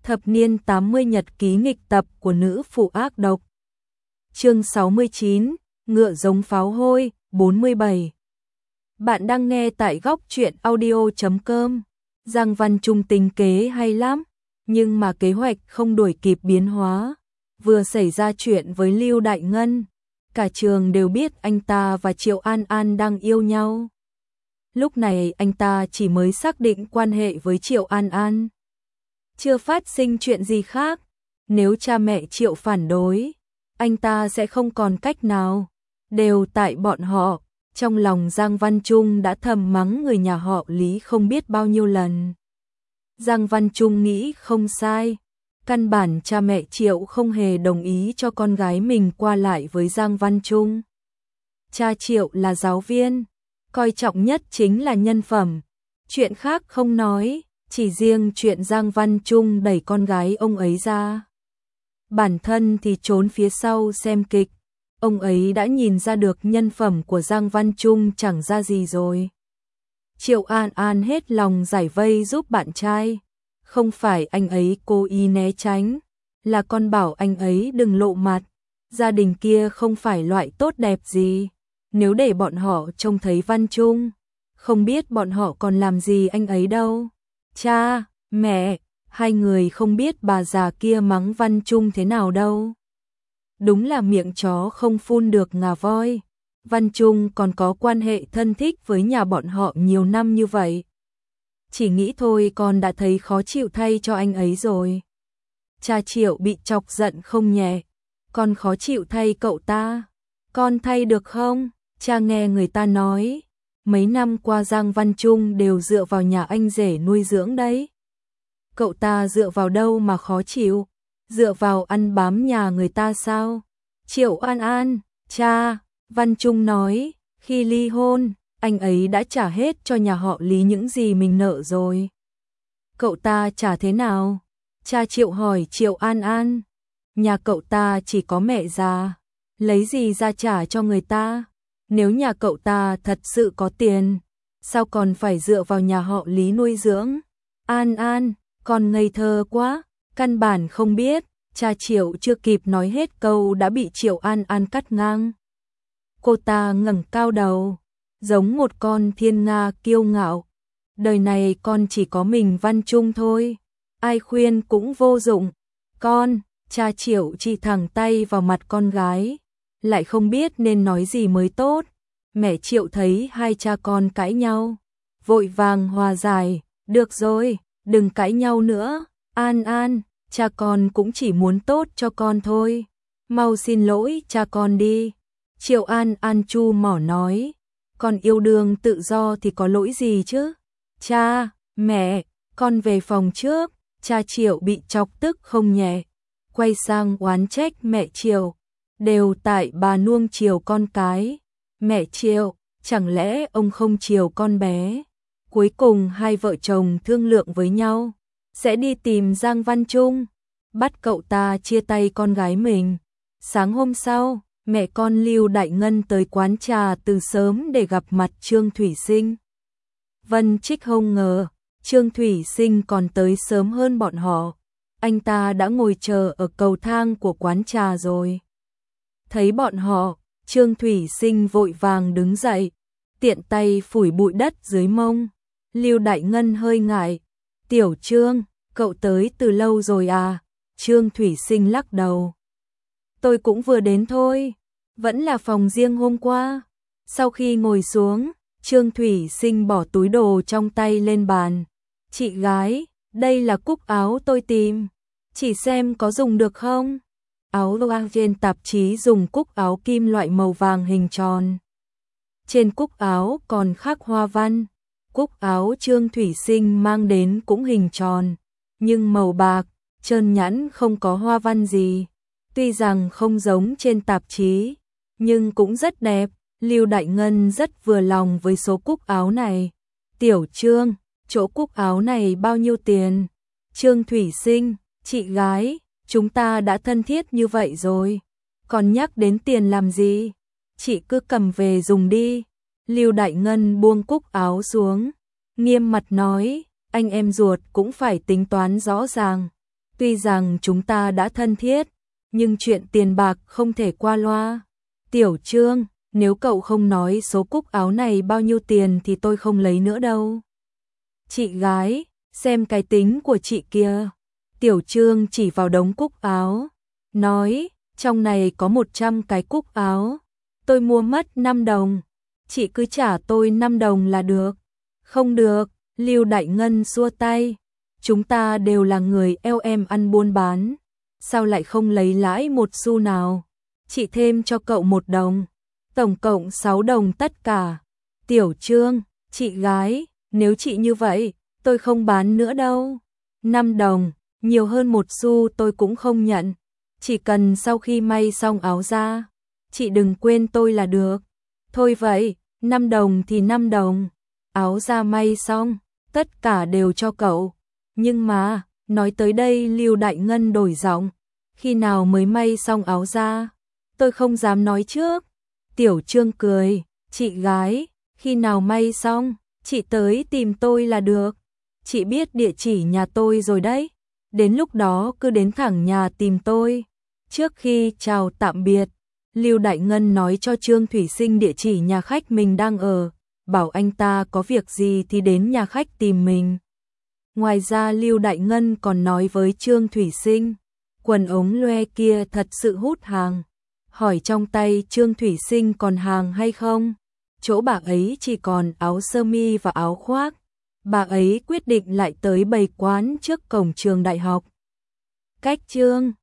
Thập niên 80 nhật ký nghịch tập của nữ phụ ác độc. Chương 69, ngựa giống pháo hôi, 47. Bạn đang nghe tại góc truyện audio.com. Giang Văn Trung tính kế hay lắm, nhưng mà kế hoạch không đuổi kịp biến hóa. Vừa xảy ra chuyện với Lưu Đại Ngân, cả trường đều biết anh ta và Triệu An An đang yêu nhau. Lúc này anh ta chỉ mới xác định quan hệ với Triệu An An, chưa phát sinh chuyện gì khác. Nếu cha mẹ Triệu phản đối, anh ta sẽ không còn cách nào. Đều tại bọn họ. Trong lòng Giang Văn Trung đã thầm mắng người nhà họ Lý không biết bao nhiêu lần. Giang Văn Trung nghĩ không sai. Căn bản cha mẹ Triệu không hề đồng ý cho con gái mình qua lại với Giang Văn Trung. Cha Triệu là giáo viên, coi trọng nhất chính là nhân phẩm. Chuyện khác không nói, chỉ riêng chuyện Giang Văn Trung đẩy con gái ông ấy ra. Bản thân thì trốn phía sau xem kịch. Ông ấy đã nhìn ra được nhân phẩm của Giang Văn Trung chẳng ra gì rồi. Triệu An An hết lòng giải vây giúp bạn trai. Không phải anh ấy cố ý né tránh, là con bảo anh ấy đừng lộ mặt. Gia đình kia không phải loại tốt đẹp gì. Nếu để bọn họ trông thấy Văn Trung, không biết bọn họ còn làm gì anh ấy đâu. Cha, mẹ, hai người không biết bà già kia mắng Văn Trung thế nào đâu. Đúng là miệng chó không phun được ngà voi. Văn Trung còn có quan hệ thân thích với nhà bọn họ nhiều năm như vậy. Chỉ nghĩ thôi con đã thấy khó chịu thay cho anh ấy rồi. Cha Triệu bị chọc giận không nhẹ. Con khó chịu thay cậu ta. Con thay được không? Cha nghe người ta nói. Mấy năm qua Giang Văn Trung đều dựa vào nhà anh rể nuôi dưỡng đấy. Cậu ta dựa vào đâu mà khó chịu? Dựa vào ăn bám nhà người ta sao? Triệu An An, cha, Văn Trung nói, khi ly hôn, anh ấy đã trả hết cho nhà họ Lý những gì mình nợ rồi. Cậu ta trả thế nào? Cha Triệu hỏi Triệu An An. Nhà cậu ta chỉ có mẹ già, lấy gì ra trả cho người ta? Nếu nhà cậu ta thật sự có tiền, sao còn phải dựa vào nhà họ Lý nuôi dưỡng? An An, con ngây thơ quá, căn bản không biết. Cha Triệu chưa kịp nói hết câu đã bị Triệu An An cắt ngang. Cô ta ngẩng cao đầu, giống một con thiên nga kiêu ngạo. Đời này con chỉ có mình Văn Trung thôi, ai khuyên cũng vô dụng. Con, cha Triệu chỉ thẳng tay vào mặt con gái, lại không biết nên nói gì mới tốt. Mẹ Triệu thấy hai cha con cãi nhau, vội vàng hòa giải. Được rồi, đừng cãi nhau nữa, An An. Cha con cũng chỉ muốn tốt cho con thôi. Mau xin lỗi cha con đi. Triệu An An chu mỏ nói. Con yêu đương tự do thì có lỗi gì chứ? Cha, mẹ, con về phòng trước. Cha Triệu bị chọc tức không nhẹ. Quay sang oán trách mẹ Triệu. Đều tại bà nuông chiều con cái. Mẹ Triệu, chẳng lẽ ông không chiều con bé? Cuối cùng hai vợ chồng thương lượng với nhau. Sẽ đi tìm Giang Văn Trung, bắt cậu ta chia tay con gái mình. Sáng hôm sau, mẹ con Lưu Đại Ngân tới quán trà từ sớm để gặp mặt Trương Thủy Sinh. Vân Trích không ngờ, Trương Thủy Sinh còn tới sớm hơn bọn họ. Anh ta đã ngồi chờ ở cầu thang của quán trà rồi. Thấy bọn họ, Trương Thủy Sinh vội vàng đứng dậy, tiện tay phủi bụi đất dưới mông. Lưu Đại Ngân hơi ngại. Tiểu Trương, cậu tới từ lâu rồi à? Trương Thủy Sinh lắc đầu. Tôi cũng vừa đến thôi, vẫn là phòng riêng hôm qua. Sau khi ngồi xuống, Trương Thủy Sinh bỏ túi đồ trong tay lên bàn. Chị gái, đây là cúc áo tôi tìm, chỉ xem có dùng được không? Áo loang trên tạp chí dùng cúc áo kim loại màu vàng hình tròn. Trên cúc áo còn khắc hoa văn. Cúc áo Trương Thủy Sinh mang đến cũng hình tròn, nhưng màu bạc, trơn nhẵn không có hoa văn gì. Tuy rằng không giống trên tạp chí, nhưng cũng rất đẹp. Lưu Đại Ngân rất vừa lòng với số cúc áo này. Tiểu Trương, chỗ cúc áo này bao nhiêu tiền? Trương Thủy Sinh, chị gái, chúng ta đã thân thiết như vậy rồi, còn nhắc đến tiền làm gì? Chị cứ cầm về dùng đi. Lưu Đại Ngân buông cúc áo xuống, nghiêm mặt nói, anh em ruột cũng phải tính toán rõ ràng. Tuy rằng chúng ta đã thân thiết, nhưng chuyện tiền bạc không thể qua loa. Tiểu Trương, nếu cậu không nói số cúc áo này bao nhiêu tiền thì tôi không lấy nữa đâu. Chị gái, xem cái tính của chị kia. Tiểu Trương chỉ vào đống cúc áo, nói, trong này có 100 cái cúc áo. Tôi mua mất 5 đồng. Chị cứ trả tôi 5 đồng là được. Không được, Lưu Đại Ngân xua tay. Chúng ta đều là người eo em ăn buôn bán. Sao lại không lấy lãi một xu nào? Chị thêm cho cậu 1 đồng. Tổng cộng 6 đồng tất cả. Tiểu Trương, chị gái, nếu chị như vậy, tôi không bán nữa đâu. 5 đồng, nhiều hơn 1 xu tôi cũng không nhận. Chỉ cần sau khi may xong áo ra, chị đừng quên tôi là được. Thôi vậy, 5 đồng thì 5 đồng. Áo ra may xong, tất cả đều cho cậu. Nhưng mà, nói tới đây Lưu Đại Ngân đổi giọng. Khi nào mới may xong áo ra? Tôi không dám nói trước. Tiểu Trương cười, chị gái, khi nào may xong, chị tới tìm tôi là được. Chị biết địa chỉ nhà tôi rồi đấy. Đến lúc đó cứ đến thẳng nhà tìm tôi. Trước khi chào tạm biệt, Lưu Đại Ngân nói cho Trương Thủy Sinh địa chỉ nhà khách mình đang ở, bảo anh ta có việc gì thì đến nhà khách tìm mình. Ngoài ra Lưu Đại Ngân còn nói với Trương Thủy Sinh, quần ống loe kia thật sự hút hàng. Hỏi trong tay Trương Thủy Sinh còn hàng hay không? Chỗ bà ấy chỉ còn áo sơ mi và áo khoác. Bà ấy quyết định lại tới bày quán trước cổng trường đại học. Cách Trương